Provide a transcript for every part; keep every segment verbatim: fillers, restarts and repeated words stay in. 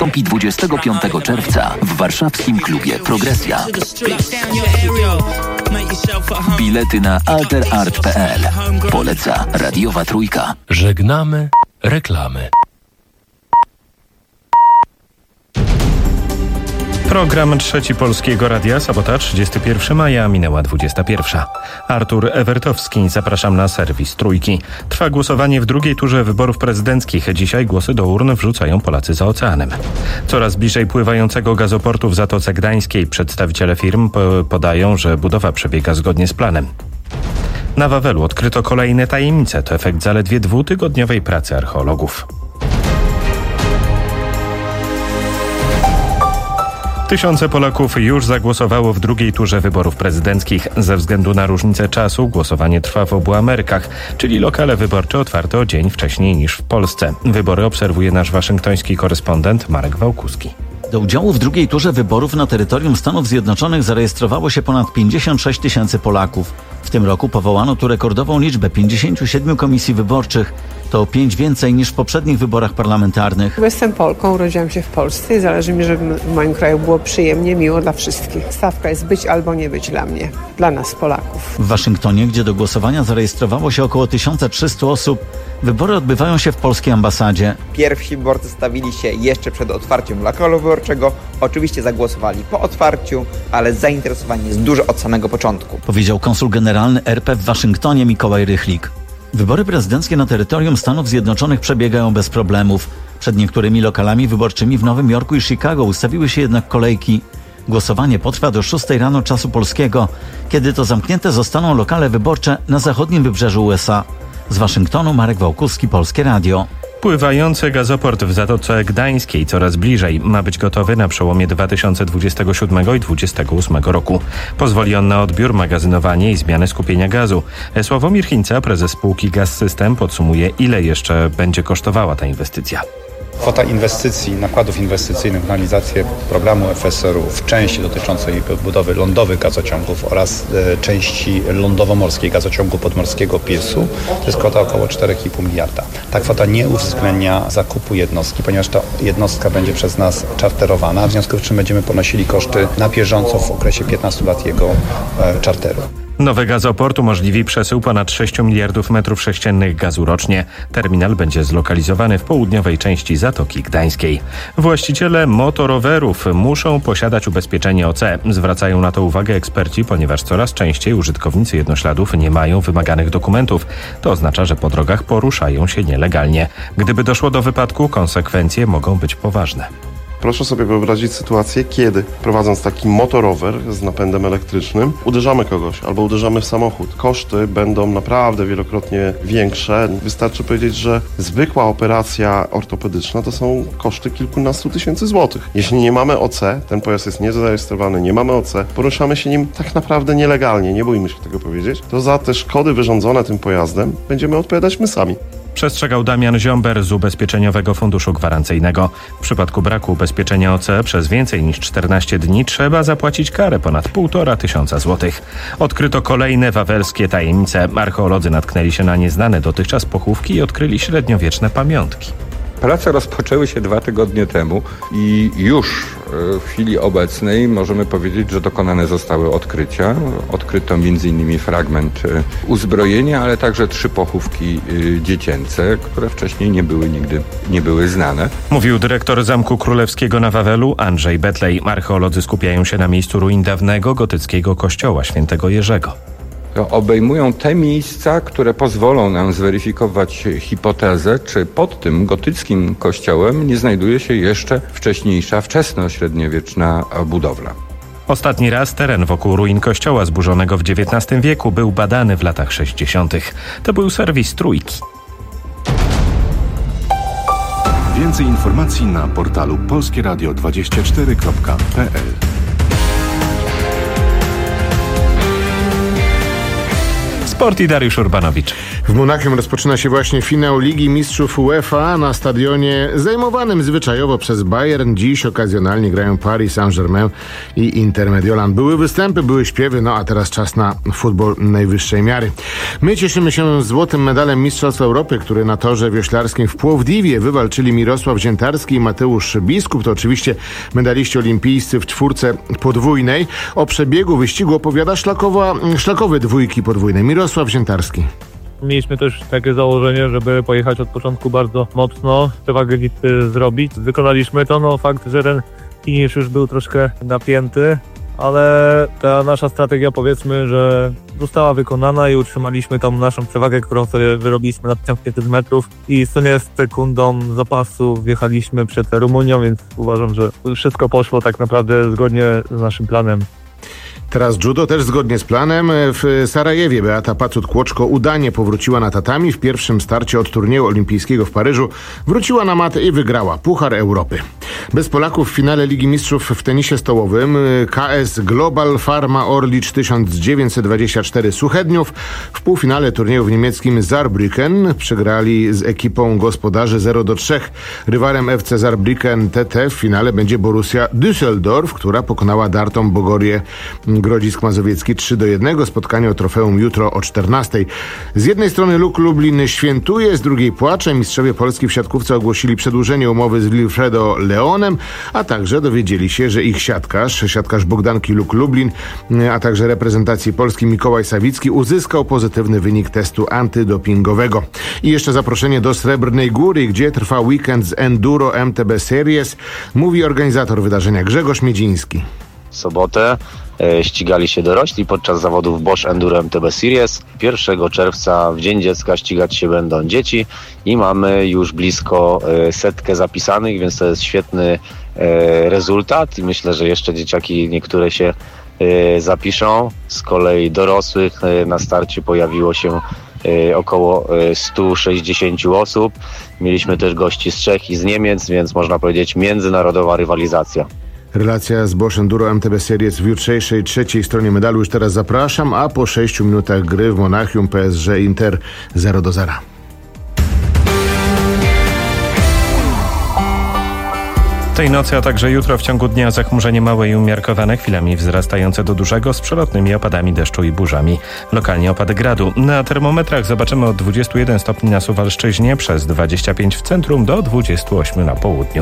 nastąpi dwudziestego piątego czerwca w warszawskim klubie Progresja. Bilety na alter art kropka p l. Poleca Radiowa Trójka. Żegnamy reklamy. Program Trzeci Polskiego Radia, sobota trzydziestego pierwszego maja, minęła dwudziesta pierwsza. Artur Ewertowski, zapraszam na serwis Trójki. Trwa głosowanie w drugiej turze wyborów prezydenckich. Dzisiaj głosy do urn wrzucają Polacy za oceanem. Coraz bliżej pływającego gazoportu w Zatoce Gdańskiej. Przedstawiciele firm podają, że budowa przebiega zgodnie z planem. Na Wawelu odkryto kolejne tajemnice. To efekt zaledwie dwutygodniowej pracy archeologów. Tysiące Polaków już zagłosowało w drugiej turze wyborów prezydenckich. Ze względu na różnicę czasu głosowanie trwa w obu Amerykach, czyli lokale wyborcze otwarte o dzień wcześniej niż w Polsce. Wybory obserwuje nasz waszyngtoński korespondent Marek Wałkuski. Do udziału w drugiej turze wyborów na terytorium Stanów Zjednoczonych zarejestrowało się ponad pięćdziesiąt sześć tysięcy Polaków. W tym roku powołano tu rekordową liczbę pięćdziesięciu siedmiu komisji wyborczych. To o pięć więcej niż w poprzednich wyborach parlamentarnych. Jestem Polką, urodziłam się w Polsce i zależy mi, żeby w moim kraju było przyjemnie, miło dla wszystkich. Stawka jest być albo nie być dla mnie, dla nas Polaków. W Waszyngtonie, gdzie do głosowania zarejestrowało się około tysiąc trzysta osób, wybory odbywają się w polskiej ambasadzie. Pierwsi wyborcy stawili się jeszcze przed otwarciem lokalu wyborczego. Oczywiście zagłosowali po otwarciu, ale zainteresowanie jest duże od samego początku. Powiedział konsul generalny R P w Waszyngtonie Mikołaj Rychlik. Wybory prezydenckie na terytorium Stanów Zjednoczonych przebiegają bez problemów. Przed niektórymi lokalami wyborczymi w Nowym Jorku i Chicago ustawiły się jednak kolejki. Głosowanie potrwa do szóstej rano czasu polskiego, kiedy to zamknięte zostaną lokale wyborcze na zachodnim wybrzeżu U S A. Z Waszyngtonu Marek Wałkuski, Polskie Radio. Pływający gazoport w Zatoce Gdańskiej coraz bliżej. Ma być gotowy na przełomie dwa tysiące dwudziestego siódmego i dwudziestego ósmego roku. Pozwoli on na odbiór, magazynowanie i zmianę skupienia gazu. Sławomir Chińca, prezes spółki Gaz System, podsumuje, ile jeszcze będzie kosztowała ta inwestycja. Kwota inwestycji, nakładów inwestycyjnych na realizację programu F S R u w części dotyczącej budowy lądowych gazociągów oraz e, części lądowo-morskiej gazociągu podmorskiego P I S-u to jest kwota około cztery i pół miliarda. Ta kwota nie uwzględnia zakupu jednostki, ponieważ ta jednostka będzie przez nas czarterowana, w związku z czym będziemy ponosili koszty na bieżąco w okresie piętnastu lat jego e, czarteru. Nowy gazoport umożliwi przesył ponad sześciu miliardów metrów sześciennych gazu rocznie. Terminal będzie zlokalizowany w południowej części Zatoki Gdańskiej. Właściciele motorowerów muszą posiadać ubezpieczenie O C. Zwracają na to uwagę eksperci, ponieważ coraz częściej użytkownicy jednośladów nie mają wymaganych dokumentów. To oznacza, że po drogach poruszają się nielegalnie. Gdyby doszło do wypadku, konsekwencje mogą być poważne. Proszę sobie wyobrazić sytuację, kiedy prowadząc taki motorower z napędem elektrycznym uderzamy kogoś albo uderzamy w samochód. Koszty będą naprawdę wielokrotnie większe. Wystarczy powiedzieć, że zwykła operacja ortopedyczna to są koszty kilkunastu tysięcy złotych. Jeśli nie mamy O C, ten pojazd jest niezarejestrowany, nie mamy O C, poruszamy się nim tak naprawdę nielegalnie, nie bójmy się tego powiedzieć, to za te szkody wyrządzone tym pojazdem będziemy odpowiadać my sami. Przestrzegał Damian Ziomber z Ubezpieczeniowego Funduszu Gwarancyjnego. W przypadku braku ubezpieczenia O C przez więcej niż czternaście dni trzeba zapłacić karę ponad półtora tysiąca złotych. Odkryto kolejne wawelskie tajemnice. Archeolodzy natknęli się na nieznane dotychczas pochówki i odkryli średniowieczne pamiątki. Prace rozpoczęły się dwa tygodnie temu i już w chwili obecnej możemy powiedzieć, że dokonane zostały odkrycia. Odkryto między innymi fragment uzbrojenia, ale także trzy pochówki dziecięce, które wcześniej nie były nigdy nie były znane. Mówił dyrektor Zamku Królewskiego na Wawelu Andrzej Betlej. Archeolodzy skupiają się na miejscu ruin dawnego gotyckiego kościoła świętego Jerzego. Obejmują te miejsca, które pozwolą nam zweryfikować hipotezę, czy pod tym gotyckim kościołem nie znajduje się jeszcze wcześniejsza, wczesnośredniowieczna budowla. Ostatni raz teren wokół ruin kościoła zburzonego w dziewiętnastym wieku był badany w latach sześćdziesiątych. To był serwis Trójki. Więcej informacji na portalu polskie radio dwadzieścia cztery kropka p l. Sport i Dariusz Urbanowicz. W Monachium rozpoczyna się właśnie finał Ligi Mistrzów UEFA na stadionie zajmowanym zwyczajowo przez Bayern. Dziś okazjonalnie grają Paris Saint-Germain i Inter Mediolan. Były występy, były śpiewy, no a teraz czas na futbol najwyższej miary. My cieszymy się złotym medalem Mistrzostw Europy, który na torze wioślarskim w Płowdiwie wywalczyli Mirosław Ziętarski i Mateusz Biskup. To oczywiście medaliści olimpijscy w czwórce podwójnej. O przebiegu wyścigu opowiada szlakowa, szlakowy dwójki podwójnej Mirosław Ziętarski. Mieliśmy też takie założenie, żeby pojechać od początku bardzo mocno, przewagę bitwy zrobić. Wykonaliśmy to, no fakt, że ten finisz już był troszkę napięty, ale ta nasza strategia, powiedzmy, że została wykonana i utrzymaliśmy tą naszą przewagę, którą sobie wyrobiliśmy na tysiąc pięćset metrów i co nie z sekundą zapasu wjechaliśmy przed Rumunią, więc uważam, że wszystko poszło tak naprawdę zgodnie z naszym planem. Teraz judo też zgodnie z planem. W Sarajewie Beata Pacut-Kłoczko udanie powróciła na tatami. W pierwszym starcie od turnieju olimpijskiego w Paryżu wróciła na matę i wygrała Puchar Europy. Bez Polaków w finale Ligi Mistrzów w tenisie stołowym K S Global Pharma Orlicz tysiąc dziewięćset dwadzieścia cztery Suchedniów w półfinale turnieju w niemieckim Saarbrücken przegrali z ekipą gospodarzy zero do trzech. Rywalem F C Saarbrücken T T w finale będzie Borussia Düsseldorf, która pokonała Dartą Bogorię Grodzisk Mazowiecki trzy do jednego. Spotkanie o trofeum jutro o czternastej. Z jednej strony Luk Lublin świętuje, z drugiej płacze. Mistrzowie Polski w siatkówce ogłosili przedłużenie umowy z Wilfredo Leonem, a także dowiedzieli się, że ich siatkarz, siatkarz Bogdanki Luk Lublin, a także reprezentacji Polski Mikołaj Sawicki uzyskał pozytywny wynik testu antydopingowego. I jeszcze zaproszenie do Srebrnej Góry, gdzie trwa weekend z Enduro M T B Series, mówi organizator wydarzenia Grzegorz Miedziński. W sobotę e, ścigali się dorośli podczas zawodów Bosch Enduro M T B Series. pierwszego czerwca w Dzień Dziecka ścigać się będą dzieci i mamy już blisko e, setkę zapisanych, więc to jest świetny e, rezultat i myślę, że jeszcze dzieciaki niektóre się e, zapiszą. Z kolei dorosłych e, na starcie pojawiło się e, około e, sto sześćdziesiąt osób. Mieliśmy też gości z Czech i z Niemiec, więc można powiedzieć międzynarodowa rywalizacja. Relacja z Bosch Enduro M T B Series w jutrzejszej trzeciej stronie medalu już teraz zapraszam, a po sześciu minutach gry w Monachium P S G Inter zero do zera. Tej nocy, a także jutro w ciągu dnia zachmurzenie małe i umiarkowane, chwilami wzrastające do dużego z przelotnymi opadami deszczu i burzami. Lokalnie opady gradu. Na termometrach zobaczymy od dwudziestu jeden stopni na Suwalszczyźnie, przez dwadzieścia pięć w centrum do dwudziestu ośmiu na południu.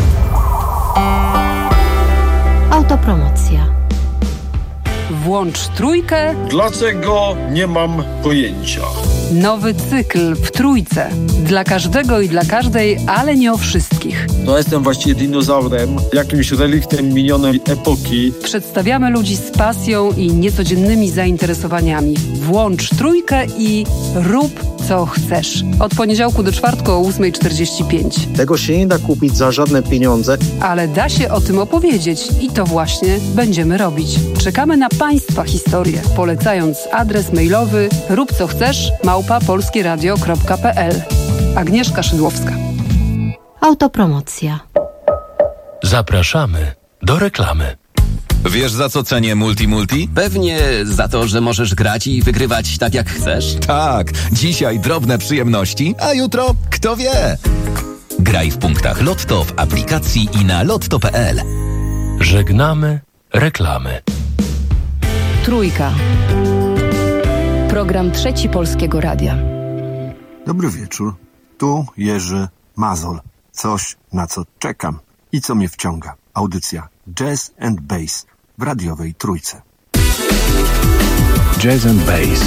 Autopromocja. Włącz trójkę. Dlaczego nie mam pojęcia? Nowy cykl w trójce. Dla każdego i dla każdej, ale nie o wszystkich. No jestem właściwie dinozaurem, jakimś reliktem minionej epoki. Przedstawiamy ludzi z pasją i niecodziennymi zainteresowaniami. Włącz trójkę i rób co chcesz. Od poniedziałku do czwartku o ósma czterdzieści pięć. Tego się nie da kupić za żadne pieniądze. Ale da się o tym opowiedzieć i to właśnie będziemy robić. Czekamy na Państwa historię, polecając adres mailowy rób co chcesz małpa polskieradio kropka p l. Agnieszka Szydłowska. Autopromocja. Zapraszamy do reklamy. Wiesz, za co cenię Multi Multi? Pewnie za to, że możesz grać i wygrywać tak jak chcesz. Tak, dzisiaj drobne przyjemności, a jutro kto wie. Graj w punktach Lotto w aplikacji i na lotto kropka p l. Żegnamy reklamy. Trójka. Program Trzeci Polskiego Radia. Dobry wieczór. Tu Jerzy Mazol. Coś, na co czekam i co mnie wciąga. Audycja Jazz and Bass w radiowej Trójce. Jazz and Bass.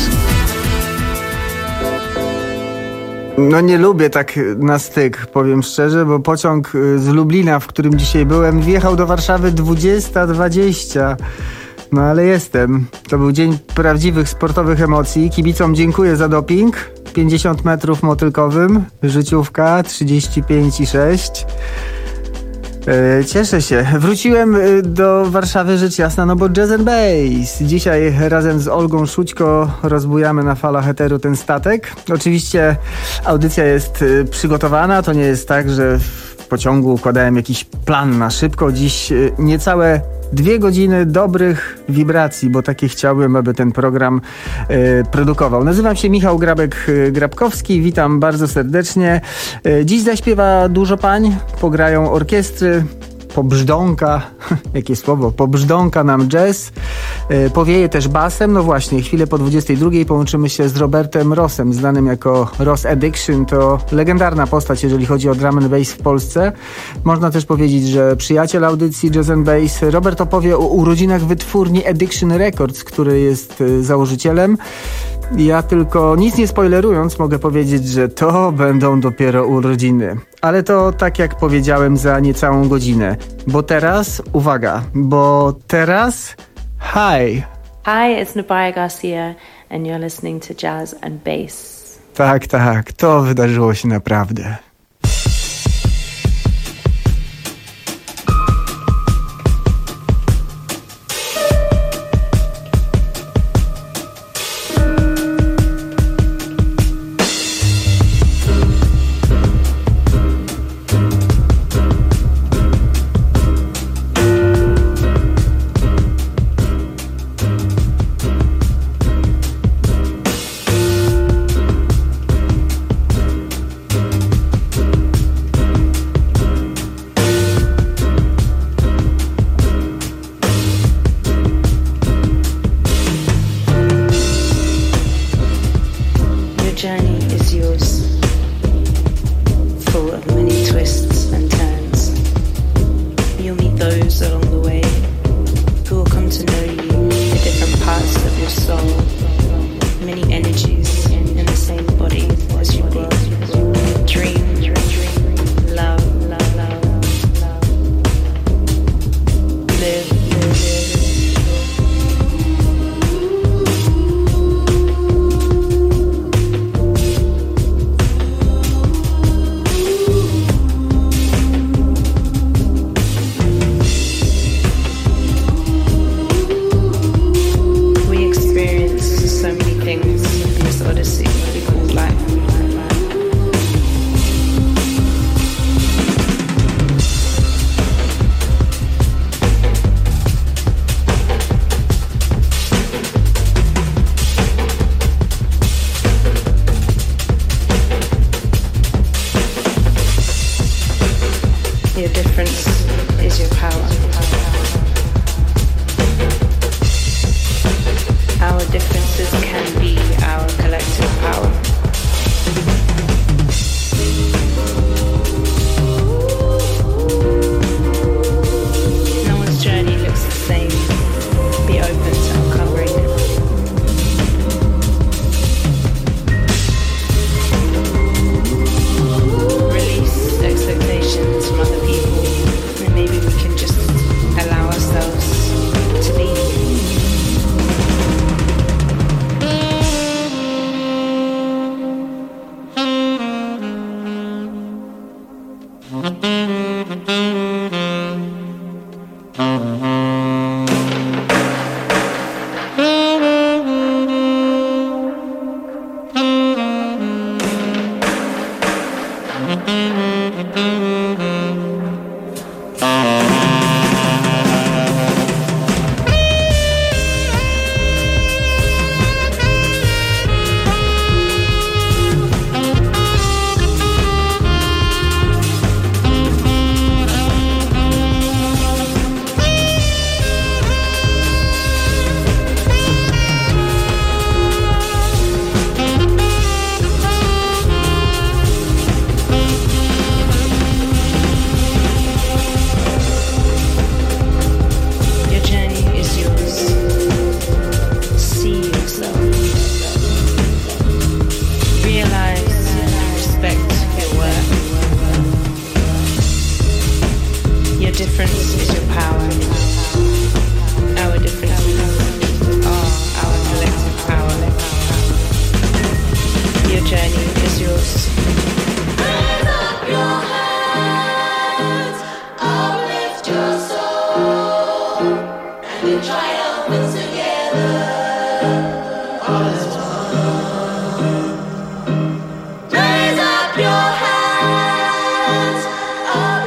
No nie lubię tak na styk, powiem szczerze, bo pociąg z Lublina, w którym dzisiaj byłem, wjechał do Warszawy dwudziesta dwadzieścia. No ale jestem. To był dzień prawdziwych sportowych emocji. Kibicom dziękuję za doping. pięćdziesiąt metrów motylkowym, życiówka trzydzieści pięć i sześć. Yy, cieszę się. Wróciłem do Warszawy, rzecz jasna, no bo Jazz and Bass. Dzisiaj razem z Olgą Szućko rozbujamy na falach eteru ten statek. Oczywiście audycja jest przygotowana, to nie jest tak, że w pociągu układałem jakiś plan na szybko. Dziś niecałe dwie godziny dobrych wibracji, bo takie chciałbym, aby ten program y, produkował. Nazywam się Michał Grabek-Grabkowski, witam bardzo serdecznie. Y, dziś zaśpiewa dużo pań, pograją orkiestry, pobrzdąka, jakie słowo, pobrzdąka nam jazz, y, powieje też basem. No właśnie, chwilę po dwudziestej drugiej połączymy się z Robertem Rossem, znanym jako Ross Addiction. To legendarna postać, jeżeli chodzi o drum and bass w Polsce. Można też powiedzieć, że przyjaciel audycji Jazz and Bass. Robert opowie o urodzinach wytwórni Addiction Records, który jest y, założycielem. Ja tylko, nic nie spoilerując, mogę powiedzieć, że to będą dopiero urodziny. Ale to tak jak powiedziałem za niecałą godzinę. Bo teraz, uwaga, bo teraz, hi. Hi, it's Nabaya Garcia and you're listening to Jazz and Bass. Tak, tak, to wydarzyło się naprawdę. Raise up your hands.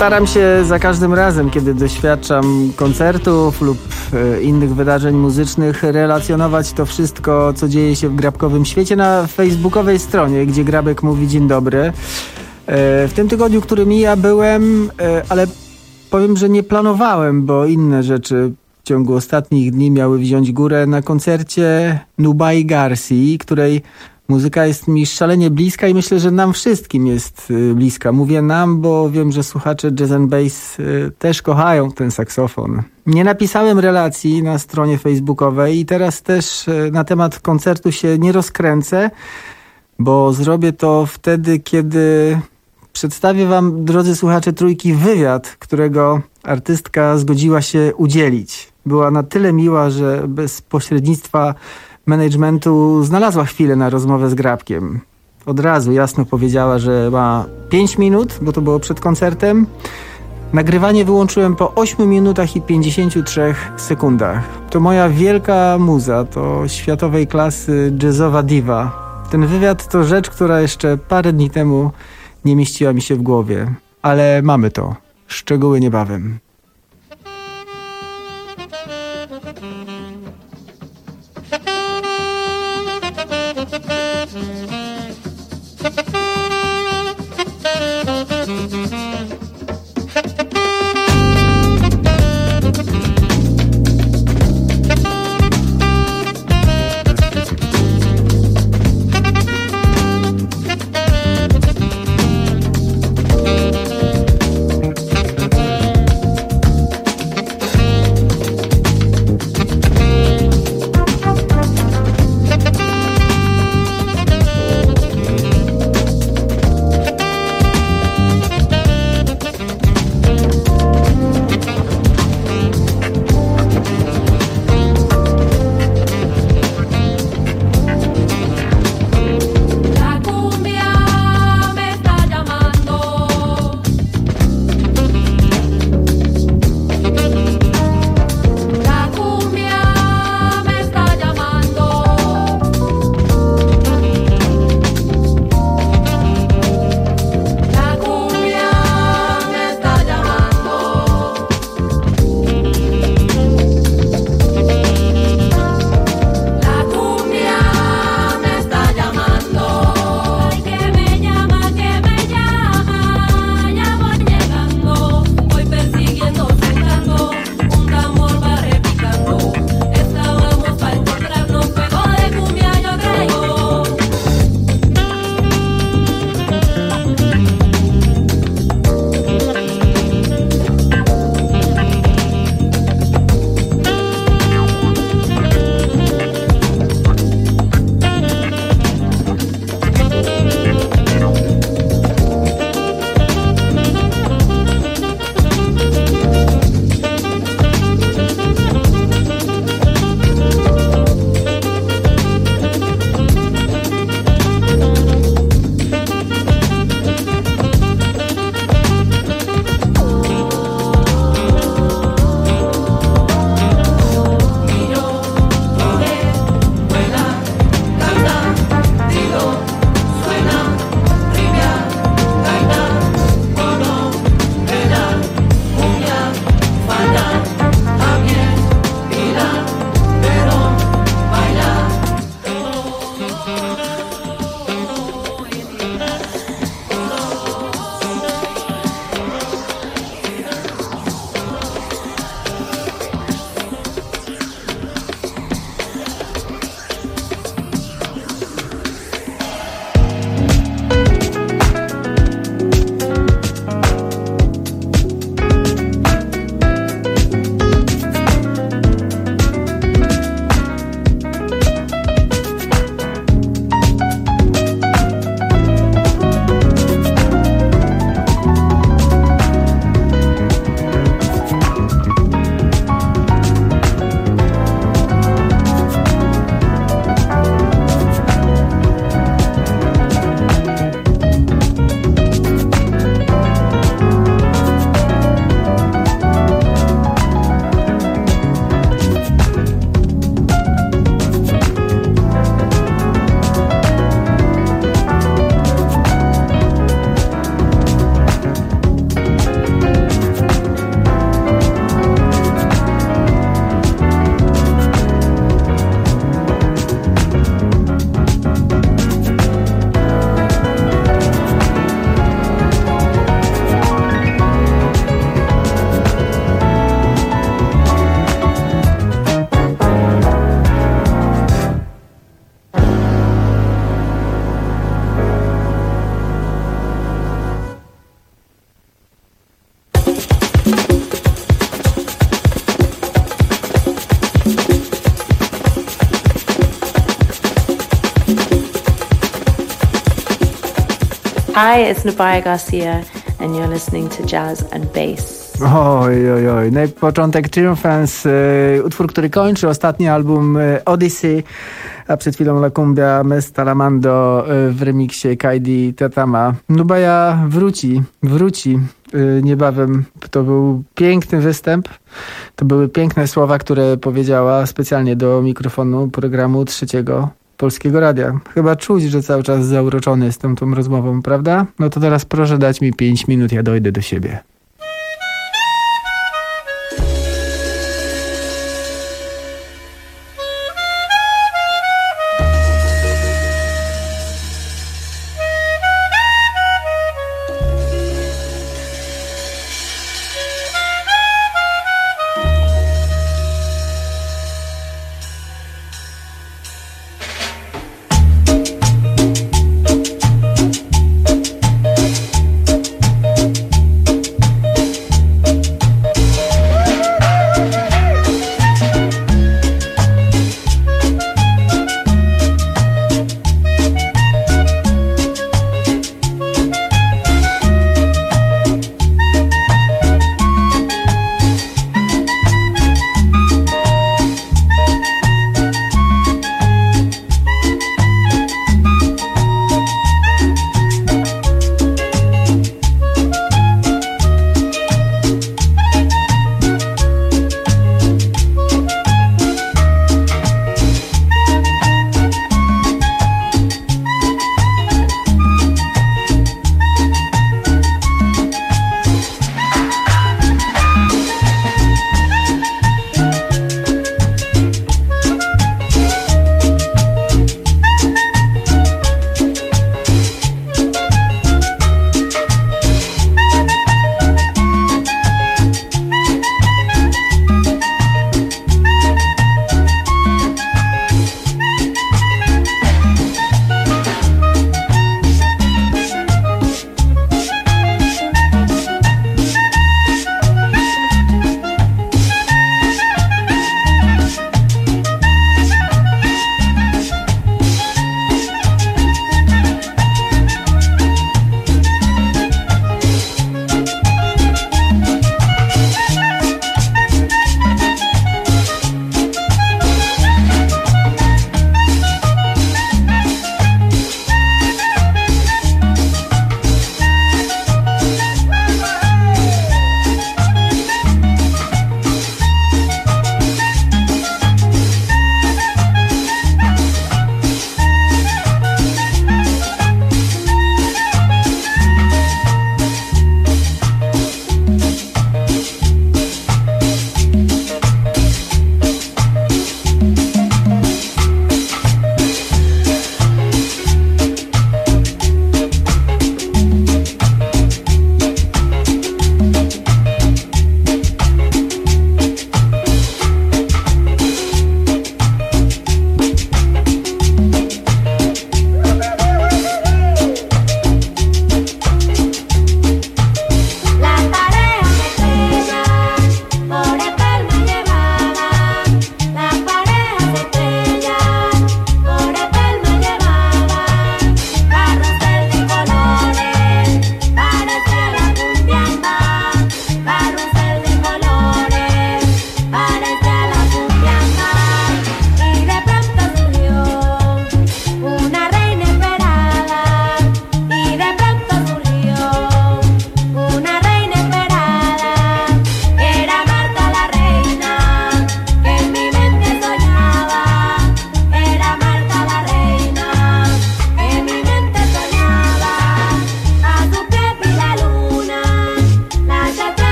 Staram się za każdym razem, kiedy doświadczam koncertów lub e, innych wydarzeń muzycznych, relacjonować to wszystko, co dzieje się w grabkowym świecie na facebookowej stronie, gdzie Grabek mówi dzień dobry. E, w tym tygodniu, który mija, byłem, e, ale powiem, że nie planowałem, bo inne rzeczy w ciągu ostatnich dni miały wziąć górę na koncercie Nubai Garci, której muzyka jest mi szalenie bliska i myślę, że nam wszystkim jest bliska. Mówię nam, bo wiem, że słuchacze jazz and bass też kochają ten saksofon. Nie napisałem relacji na stronie facebookowej i teraz też na temat koncertu się nie rozkręcę, bo zrobię to wtedy, kiedy przedstawię wam, drodzy słuchacze Trójki, wywiad, którego artystka zgodziła się udzielić. Była na tyle miła, że bez pośrednictwa managementu znalazła chwilę na rozmowę z Grabkiem. Od razu jasno powiedziała, że ma pięć minut, bo to było przed koncertem. Nagrywanie wyłączyłem po ośmiu minutach i pięćdziesięciu trzech sekundach. To moja wielka muza, to światowej klasy jazzowa diva. Ten wywiad to rzecz, która jeszcze parę dni temu nie mieściła mi się w głowie. Ale mamy to. Szczegóły niebawem. Hi, it's Nubaya Garcia and you're listening to Jazz and Bass. Oj, oj, oj. Na początek Triumphans, y, utwór, który kończy ostatni album y, Odyssey, a przed chwilą La Cumbia Mestalamando y, w remiksie Kaidi Tatama. Nubaya wróci, wróci y, niebawem. To był piękny występ. To były piękne słowa, które powiedziała specjalnie do mikrofonu programu Trzeciego Polskiego Radia. Chyba czuć, że cały czas zauroczony jestem tą rozmową, prawda? No to teraz proszę dać mi pięć minut, ja dojdę do siebie.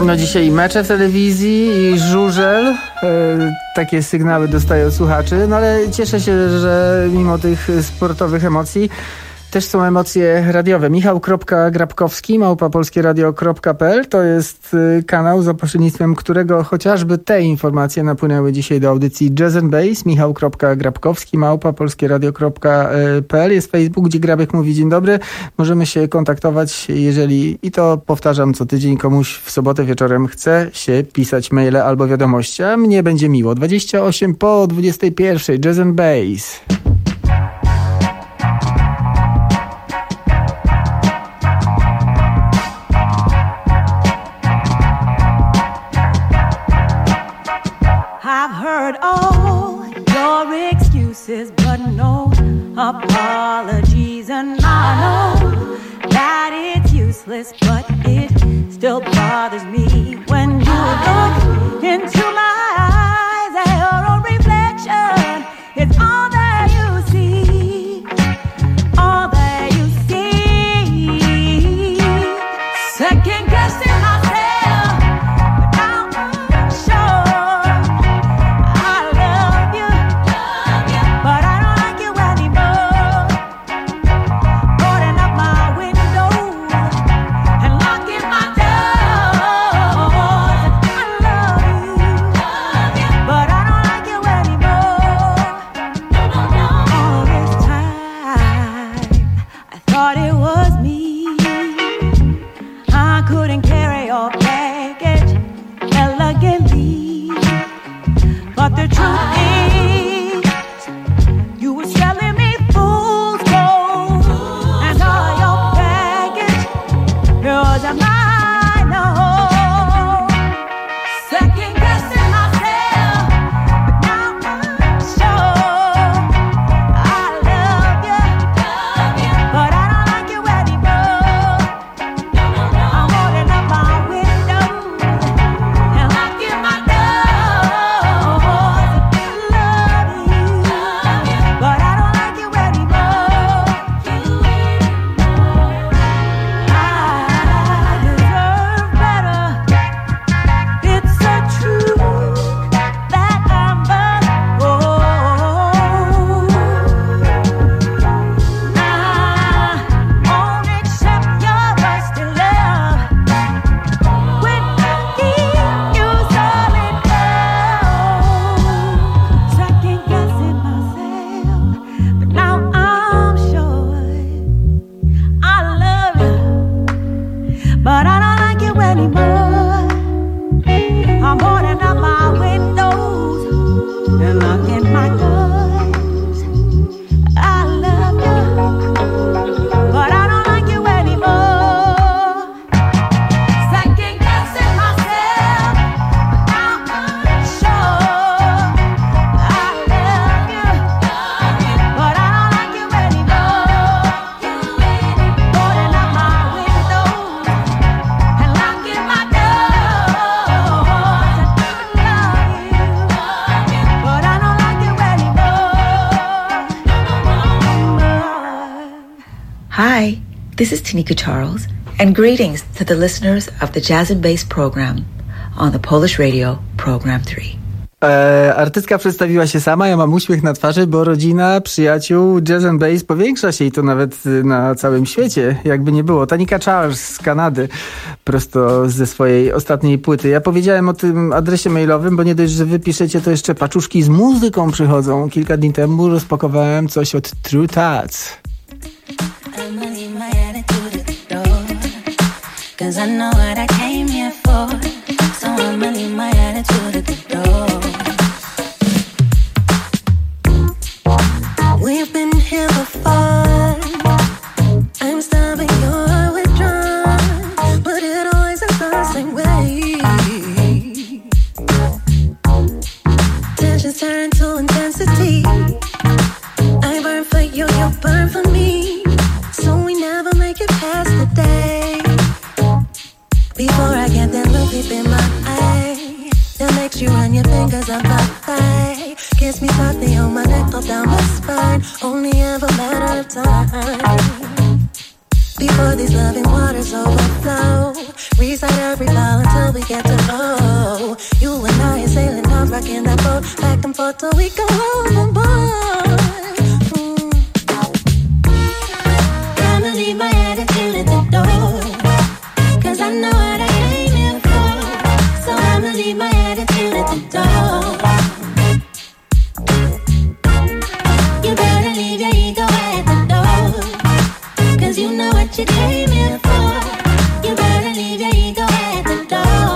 No dzisiaj mecze w telewizji i żużel. E, takie sygnały dostaję od słuchaczy. No ale cieszę się, że mimo tych sportowych emocji też są emocje radiowe. Michał.Grabkowski, małpa polskieradio kropka p l to jest kanał, za pośrednictwem którego chociażby te informacje napłynęły dzisiaj do audycji Jazz and Bass. Michał.Grabkowski, małpa polskieradio kropka p l. Jest Facebook, gdzie Grabek mówi dzień dobry. Możemy się kontaktować, jeżeli, i to powtarzam co tydzień, komuś w sobotę wieczorem chce się pisać maile albo wiadomości, a mnie będzie miło. dwadzieścia osiem po dwudziestej pierwszej. Jazz and Bass. I've heard all your excuses, but no apologies. And I know that it's useless, but it still bothers me when you look into my eyes. Your reflection is all that you see, all that you see. Second guessing myself, but now I'm sure. Hi, this is Tanika Charles, and greetings to the listeners of the Jazz and Bass program on the Polish Radio Program three. E, artystka przedstawiła się sama, ja mam uśmiech na twarzy, bo rodzina, przyjaciół, Jazz and Bass powiększa się i to nawet na całym świecie, jakby nie było. Tanika Charles z Kanady, prosto ze swojej ostatniej płyty. Ja powiedziałem o tym adresie mailowym, bo nie dość, że wy piszecie, to jeszcze paczuszki z muzyką przychodzą. Kilka dni temu rozpakowałem coś od True Tats. Cause I know what I came here for, so I'ma leave my attitude at the door. We've been here before, I'm starving, you're withdrawn, but it always ends the same way. Tensions turn to intensity, I burn for you, you burn for me, so we never make it past the day. Before I get that look deep in my eye that makes you run your fingers up my thigh, kiss me softly on my neck, all down my spine, only ever matter of time. Before these loving waters overflow, recite every vow until we get to know. You and I are sailing out, rocking that boat, back and forth till we go overboard. Mm. I'ma leave my attitude at the door, 'cause I know what I came here for. So I'ma leave my attitude at the door. You better leave your ego at the door, 'cause you know what you came here for. You better leave your ego at the door.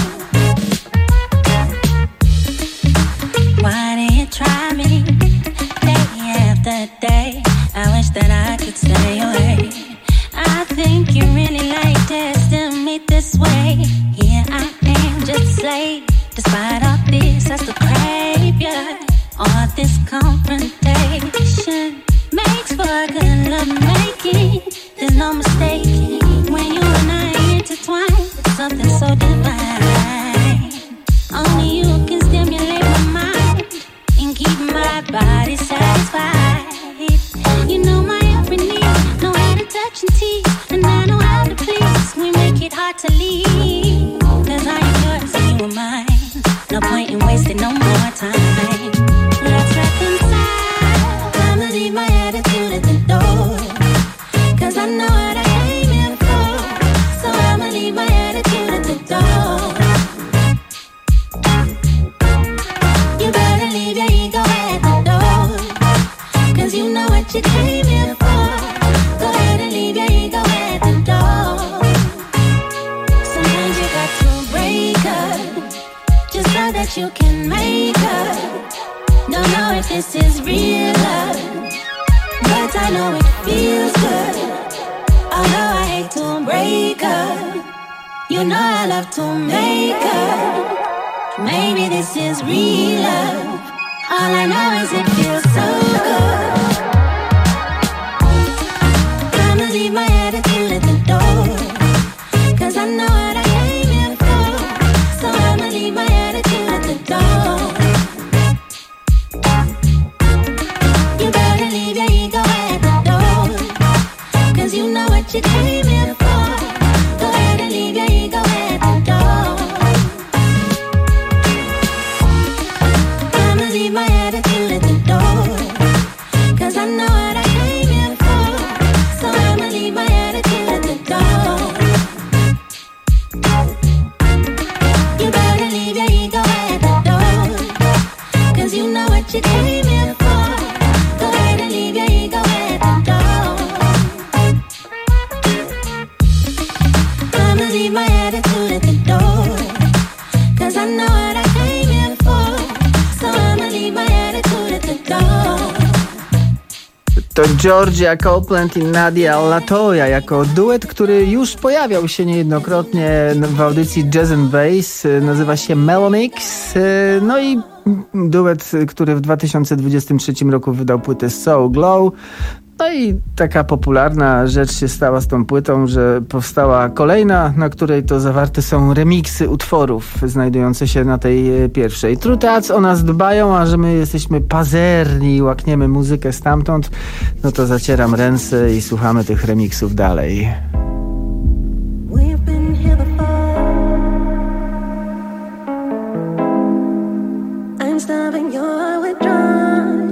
Why do you try me day after day? I wish that I could stay away. I think you really like testing me this way. Here I am, just a slave. Despite all this, I still crave you. All this confrontation makes for good love making. There's no mistaking when you and I intertwine. It's something so divine. Only you can stimulate my mind and keep my body satisfied. You know my every need, know how to touch and tease, and I know how to please. We make it hard to leave, 'cause I am yours and you are mine. No point in wasting no more time. Let's reconcile. I'ma leave my attitude at the door, 'cause I know what I came here for. So I'ma leave my attitude at the door. You better leave your ego at the door, 'cause you know what you came here for. Go ahead and leave your ego at the door. Sometimes you got to break up, just so that you can make up. Don't know if this is real love, but I know it feels good. Although I hate to break up, you know I love to make up. Maybe this is real love. All I know is it feels so good. I'ma leave my attitude at the door, 'cause I know what I came here for. So I'ma leave my attitude at the door. You better leave your ego at the door, 'cause you know what you came here for. Go ahead and leave your ego at the door. I'ma leave my attitude at the door, 'cause I know what I came here for. So I'ma leave my attitude at the door. You better leave your ego at the door, 'cause you know what you came here for. Go ahead and leave your ego at the door. I'ma leave my attitude at the door, 'cause I know what I came here for. So I'ma leave my attitude at the door. To Georgia Copeland i Nadia Latoya jako duet, który już pojawiał się niejednokrotnie w audycji Jazz and Bass. Nazywa się Melomix. No i duet, który w dwa tysiące dwudziestym trzecim roku wydał płytę So Glow. No i taka popularna rzecz się stała z tą płytą, że powstała kolejna, na której to zawarte są remiksy utworów znajdujące się na tej pierwszej. True Tats o nas dbają, a że my jesteśmy pazerni i łakniemy muzykę stamtąd, no to zacieram ręce i słuchamy tych remiksów dalej. We've been here before. I'm starving, you're withdrawn.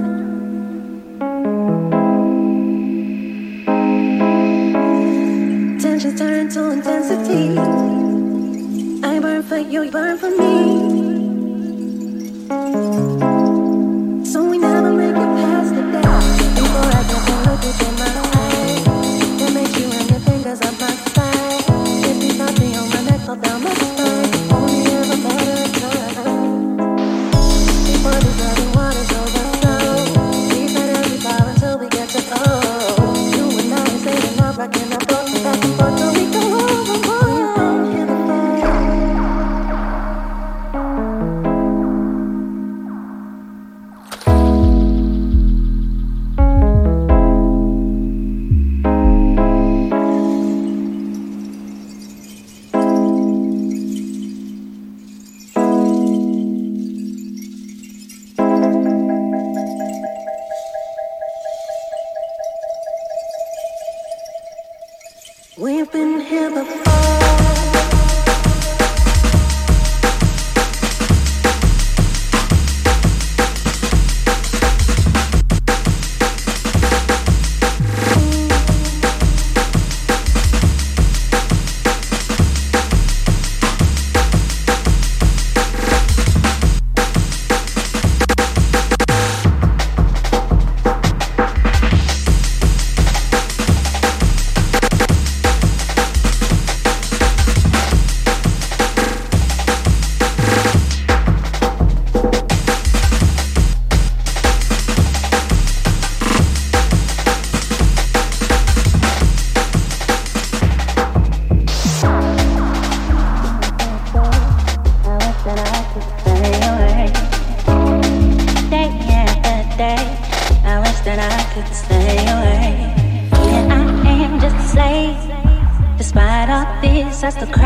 Tensions turn to intensity. I burn for you, you burn for me. So we never make it past the day before I get to look at in my eyes. That makes you run your fingers up my spine. If you stop me on my neck, fall down my spine. Only ever better at before the bloody water's overflow. We've had every power until we get to go. You and I are sailing out, rocking our boat back and forth till we go overboard.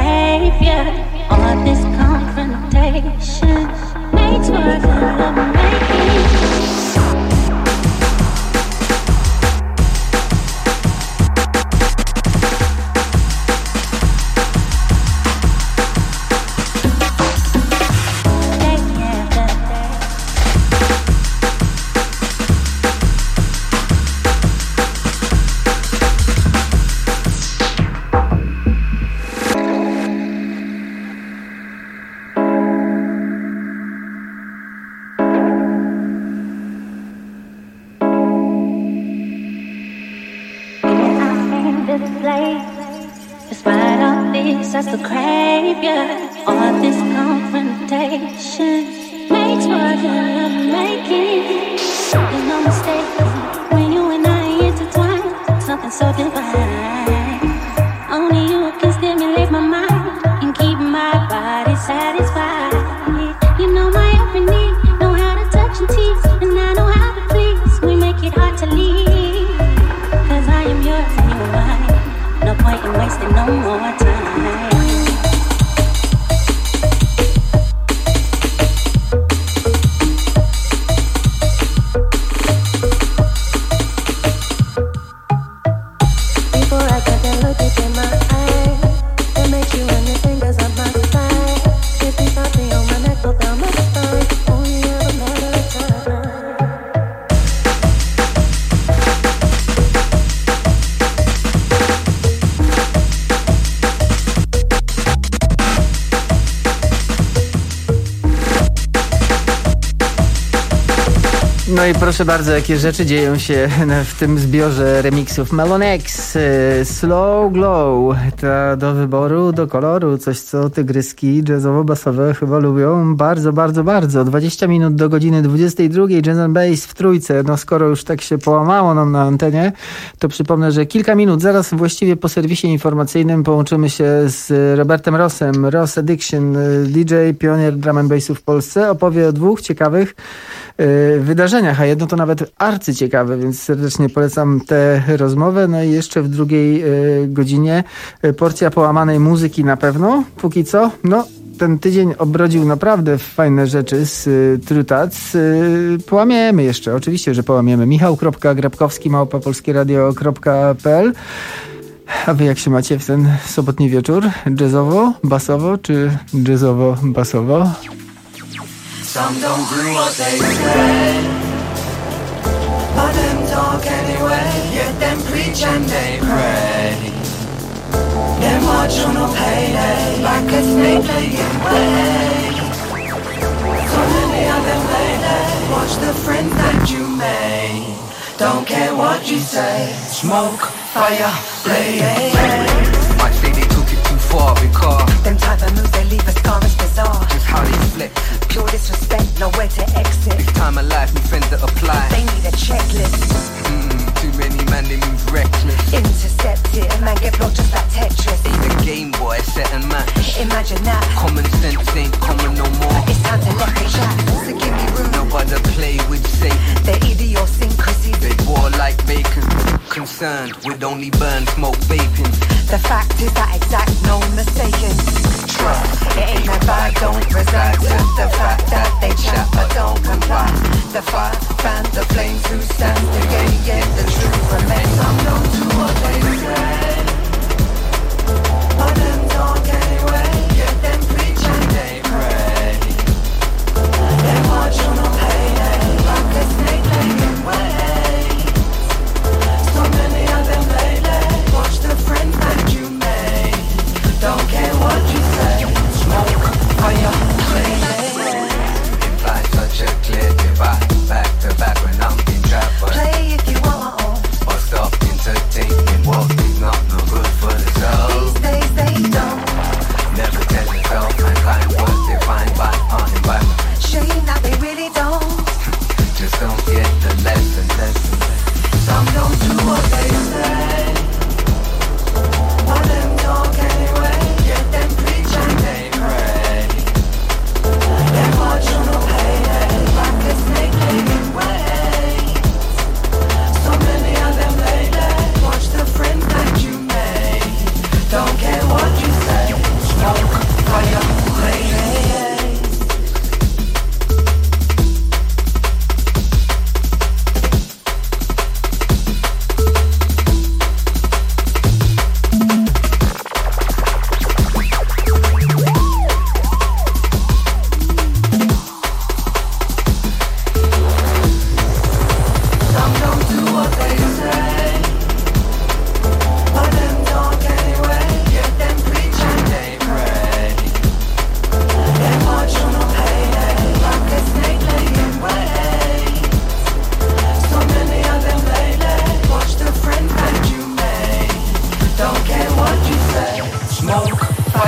graveyard. All this confrontation makes words of love making. That's the graveyard. All this confrontation makes what you love making. There's no mistake when you and I intertwine. Something so divine. Only you can stimulate my mind and keep my body satisfied. You know my every need, know how to touch and tease, and I know how to please. We make it hard to leave, 'cause I am yours and you're mine. No point in wasting no more time. No i proszę bardzo, jakie rzeczy dzieją się w tym zbiorze remixów. Melon X, Slow Glow, ta do wyboru, do koloru, coś co tygryski jazzowo-basowe chyba lubią bardzo, bardzo, bardzo. dwadzieścia minut do godziny dwudziestej drugiej, Jazz and Bass w trójce. No skoro już tak się połamało nam na antenie, to przypomnę, że kilka minut, zaraz właściwie po serwisie informacyjnym połączymy się z Robertem Rossem, Ross Addiction, D J, pionier drum and bassu w Polsce. Opowie o dwóch ciekawych wydarzeniach, a jedno to nawet arcyciekawe, więc serdecznie polecam tę rozmowę. No i jeszcze w drugiej godzinie porcja połamanej muzyki na pewno. Póki co, no ten tydzień obrodził naprawdę fajne rzeczy z Trutac. Połamiemy jeszcze, oczywiście, że połamiemy. Michał Grabkowski małpa polskieradio kropka pe el. A wy jak się macie w ten sobotni wieczór? Jazzowo, basowo czy jazzowo-basowo? Some don't do what they say, but them talk anyway. Yet them preach and they pray. Them watch on a payday, like a snake laying way. So many of them lately, watch the friends that you made. Don't care what you say, smoke, fire, blaze. Might say they took it too far because them type of moves they leave a scar is bizarre. Just how they flip. Pure disrespect, nowhere to exit. This time of life, we friends that apply. They need a checklist. Mm, too many man, they move reckless. Intercept it, man get blocked just like Tetris. Ain't a Game Boy, set and match. Imagine that. Common sense ain't common no more. It's time to let me chat, so give me room. Nobody play with Satan. Their idiosyncrasies, they bore like bacon. Concerned with only burn smoke vaping. The fact is that exact, no mistaken. Trust, it ain't that bad, don't reside to the fact that they chat but don't comply. The fire, fan the flames, who stands the game, yet the truth remains. Some don't do what they say, but them talk anyway. Yet them preach and they pray. They march on a payday, like a snake laying ways. So many of them lately, watch the friends that you made. Don't care what you say, smoke, fire, blaze. Implies such a clear divide. Back to back when I'm in trap, but play if you want, or stop entertaining what is not normal.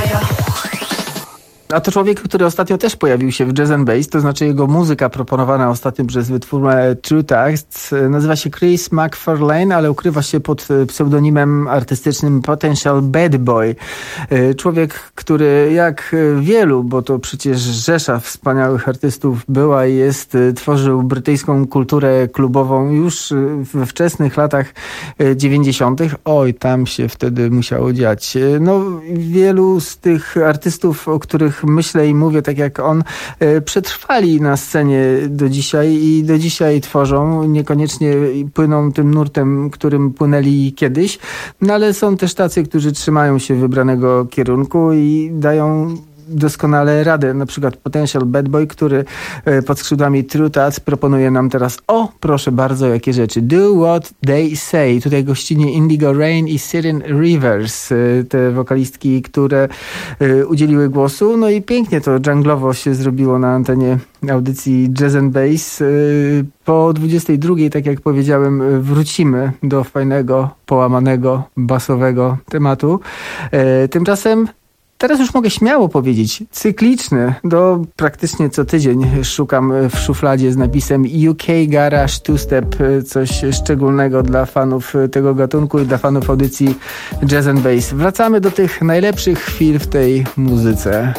A to człowiek, który ostatnio też pojawił się w Jazz and Bass, to znaczy jego muzyka proponowana ostatnio przez wytwórnię True Text, nazywa się Chris McFarlane, ale ukrywa się pod pseudonimem artystycznym Potential Bad Boy. Człowiek, który jak wielu, bo to przecież rzesza wspaniałych artystów była i jest, tworzył brytyjską kulturę klubową już we wczesnych latach dziewięćdziesiątych. Oj, tam się wtedy musiało dziać. No, wielu z tych artystów, o których myślę i mówię tak jak on, przetrwali na scenie do dzisiaj i do dzisiaj tworzą, niekoniecznie płyną tym nurtem, którym płynęli kiedyś, no ale są też tacy, którzy trzymają się wybranego kierunku i dają doskonale radę. Na przykład Potential Bad Boy, który pod skrzydłami True Tats proponuje nam teraz, o proszę bardzo, jakie rzeczy. Do What They Say. Tutaj gościnie Indigo Rain i Siren Rivers, te wokalistki, które udzieliły głosu. No i pięknie to dżunglowo się zrobiło na antenie audycji Jazz and Bass. Po dwudziestej drugiej, tak jak powiedziałem, wrócimy do fajnego, połamanego, basowego tematu. Tymczasem teraz już mogę śmiało powiedzieć, cykliczny. Do praktycznie co tydzień szukam w szufladzie z napisem U K Garage Two Step, coś szczególnego dla fanów tego gatunku i dla fanów audycji Jazz and Bass. Wracamy do tych najlepszych chwil w tej muzyce.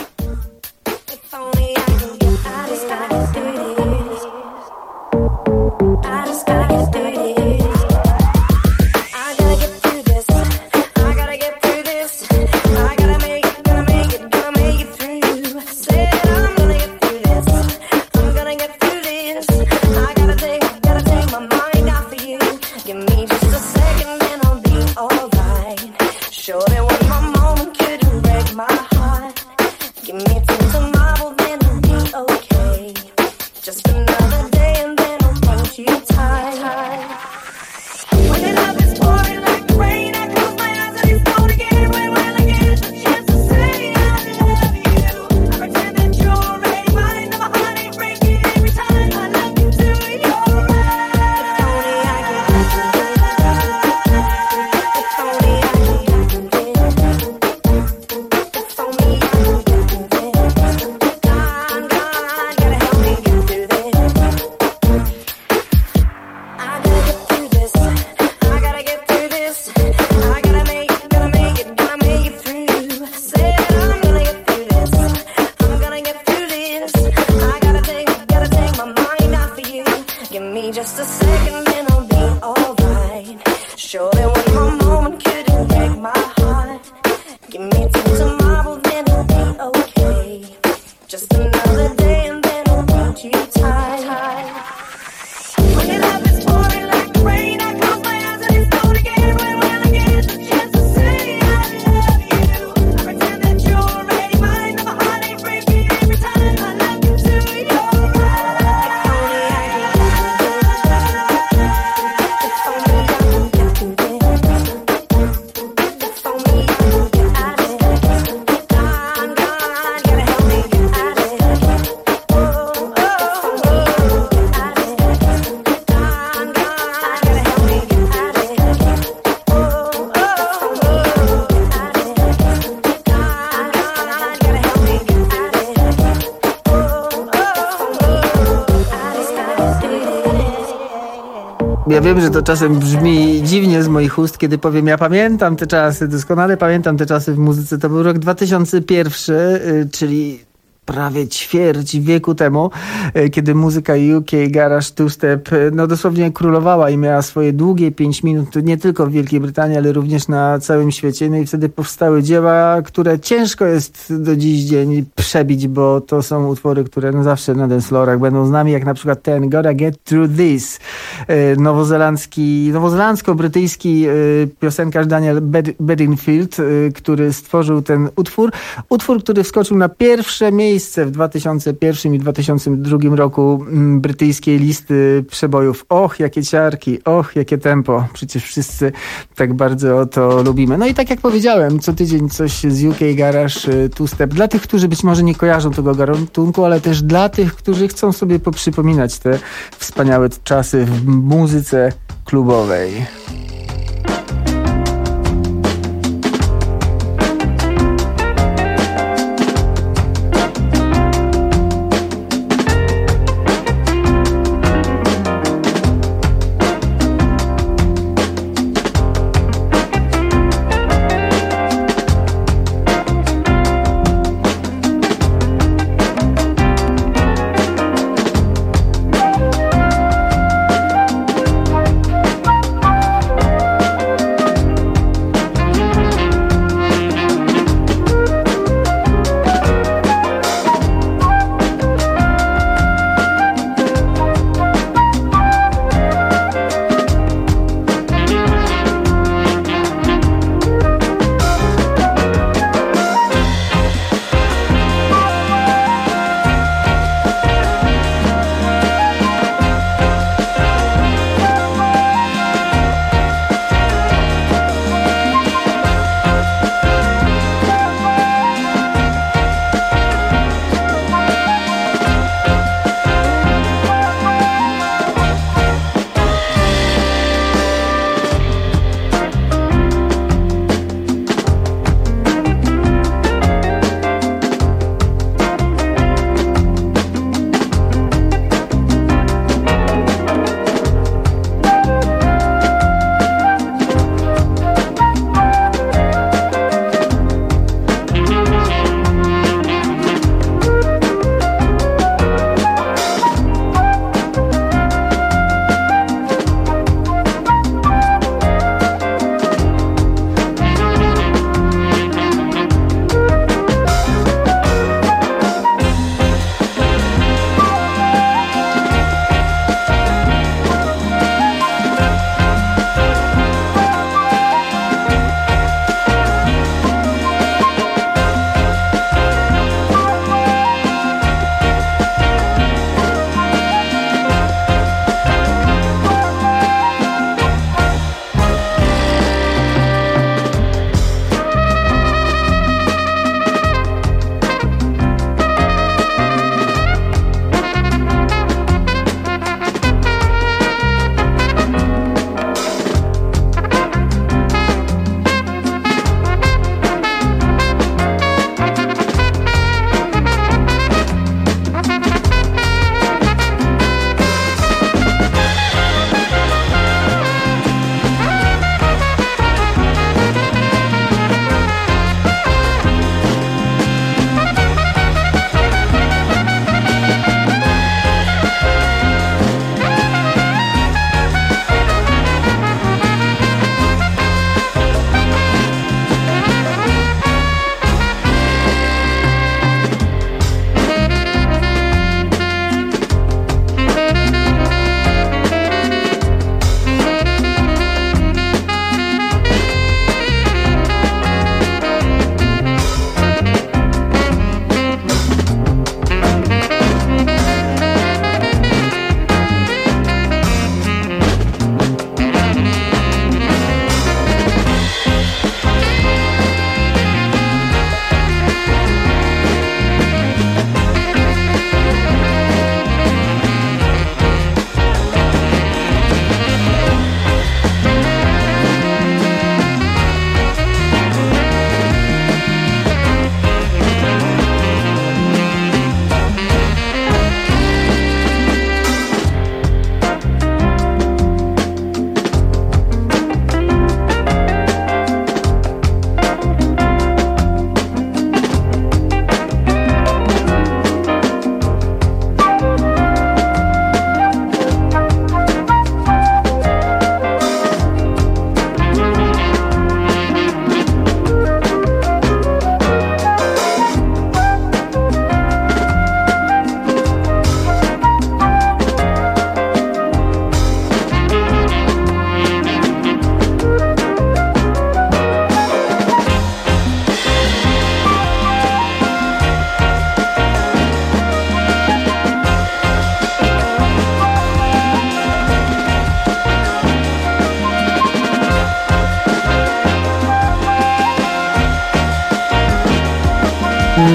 Ja wiem, że to czasem brzmi dziwnie z moich ust, kiedy powiem, ja pamiętam te czasy, doskonale pamiętam te czasy w muzyce. To był rok dwa tysiące pierwszy, czyli prawie ćwierć wieku temu, kiedy muzyka U K Garage Two Step no dosłownie królowała i miała swoje długie pięć minut, nie tylko w Wielkiej Brytanii, ale również na całym świecie. No i wtedy powstały dzieła, które ciężko jest do dziś dzień przebić, bo to są utwory, które no zawsze na dance-floorach będą z nami, jak na przykład ten Gotta Get Through This, nowozelandzki, nowozelandzko-brytyjski piosenkarz Daniel Bedingfield, który stworzył ten utwór. Utwór, który wskoczył na pierwsze miejsce w dwa tysiące pierwszym i dwa tysiące drugim roku brytyjskiej listy przebojów. Och, jakie ciarki, och, jakie tempo. Przecież wszyscy tak bardzo to lubimy. No i tak jak powiedziałem, co tydzień coś z U K Garage Two Step. Dla tych, którzy być może nie kojarzą tego gatunku, ale też dla tych, którzy chcą sobie poprzypominać te wspaniałe czasy w muzyce klubowej.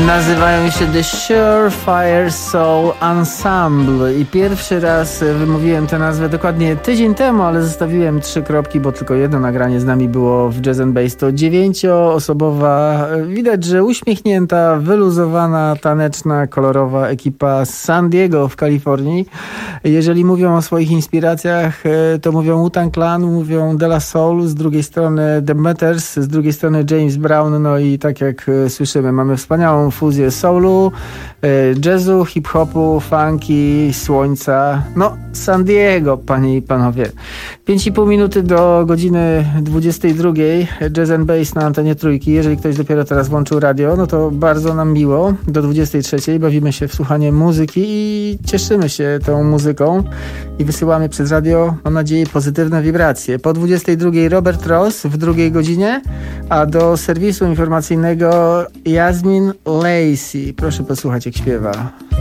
Nazywają się The Surefire Soul Ensemble i pierwszy raz wymówiłem tę nazwę dokładnie tydzień temu, ale zostawiłem trzy kropki, bo tylko jedno nagranie z nami było w Jazz and Bass. To dziewięcioosobowa, widać, że uśmiechnięta, wyluzowana, taneczna, kolorowa ekipa z San Diego w Kalifornii. Jeżeli mówią o swoich inspiracjach, to mówią Wu-Tang Clan, mówią De La Soul, z drugiej strony The Meters, z drugiej strony James Brown, no i tak jak słyszymy, mamy wspaniałą fuzję soulu, jazzu, hip-hopu, funky, słońca. No, San Diego, panie i panowie. Pięć i pół minuty do godziny dwudziestej drugiej. Jazz and Bass na antenie Trójki. Jeżeli ktoś dopiero teraz włączył radio, no to bardzo nam miło. Do dwudziestej trzeciej bawimy się w słuchanie muzyki i cieszymy się tą muzyką i wysyłamy przez radio, mam nadzieję, pozytywne wibracje. Po dwudziestej drugiej Robert Ross w drugiej godzinie, a do serwisu informacyjnego Jasmine Lacey. Proszę posłuchać, jak śpiewa.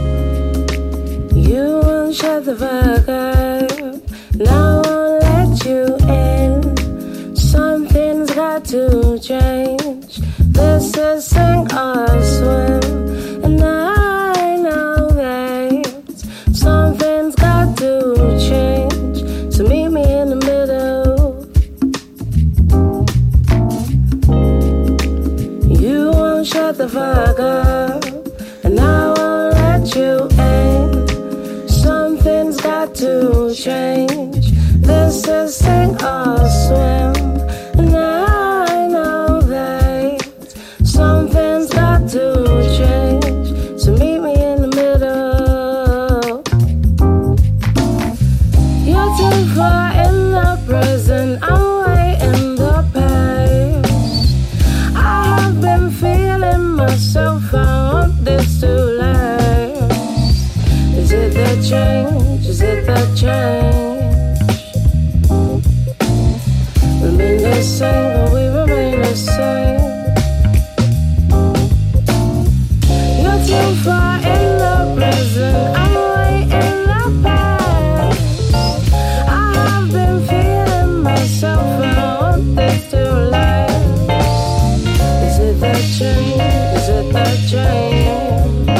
You won't shut the fuck up. No one let you in. Something's got to change. This is sink or swim. And I know that something's got to change. So meet me in the middle. You won't shut the fuck up. And I won't let you in. Something's got to change. This is sink or swim. And I know that something's got to change. So meet me in the middle. You're too far in the present, I'm way in the past. I have been feeling myself, I want this to last. Is it the change? Is it the change? Remain the same, but we remain the same. You're too far in the present, I'm way in the past. I have been feeling myself, I want this to last. Is it the change? Is it the change?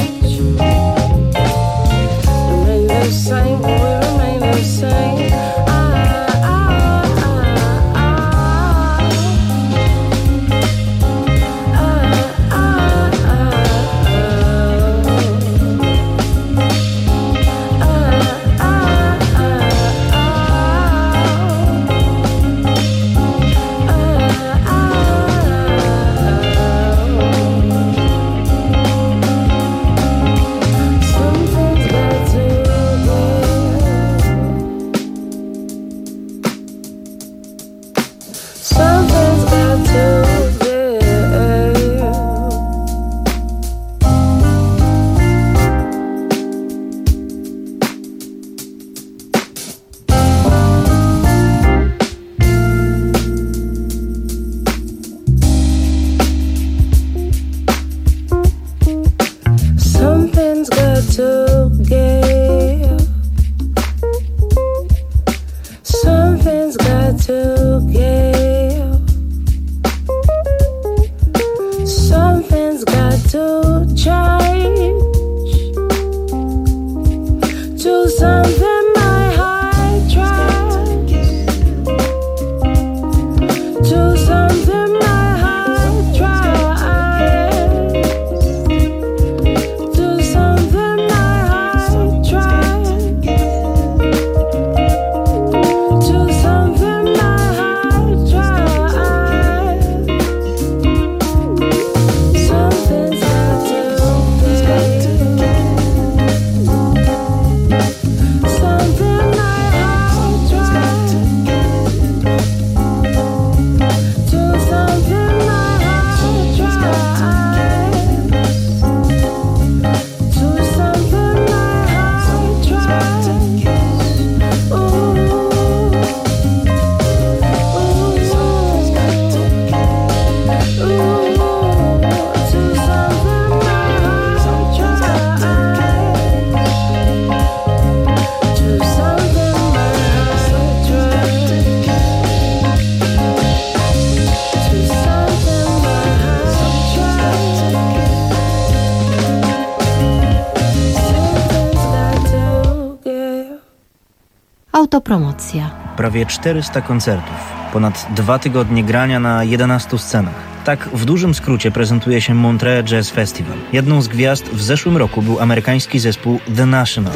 Autopromocja. Prawie czterysta koncertów, ponad dwa tygodnie grania na jedenastu scenach. Tak w dużym skrócie prezentuje się Montreux Jazz Festival. Jedną z gwiazd w zeszłym roku był amerykański zespół The National.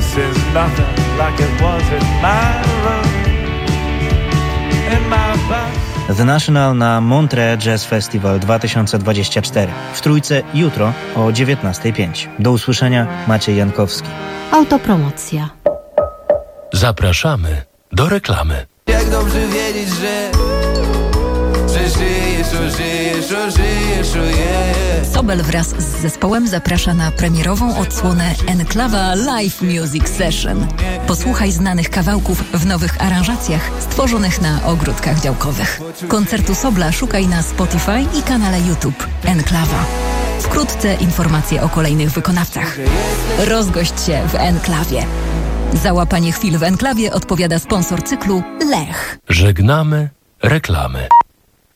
The National na Montreux Jazz Festival dwa tysiące dwudziesty czwarty. W Trójce jutro o dziewiętnasta pięć. Do usłyszenia, Maciej Jankowski. Autopromocja. Zapraszamy do reklamy. Jak dobrze wiedzieć, że że żyjesz, o żyjesz, o żyjesz, o yeah. Sobel wraz z zespołem zaprasza na premierową odsłonę Enklawa Live Music Session. Posłuchaj znanych kawałków w nowych aranżacjach stworzonych na ogródkach działkowych. Koncertu Sobla szukaj na Spotify i kanale YouTube Enklawa. Wkrótce informacje o kolejnych wykonawcach. Rozgość się w Enklawie. Za łapanie chwil w Enklawie odpowiada sponsor cyklu Lech. Żegnamy reklamy.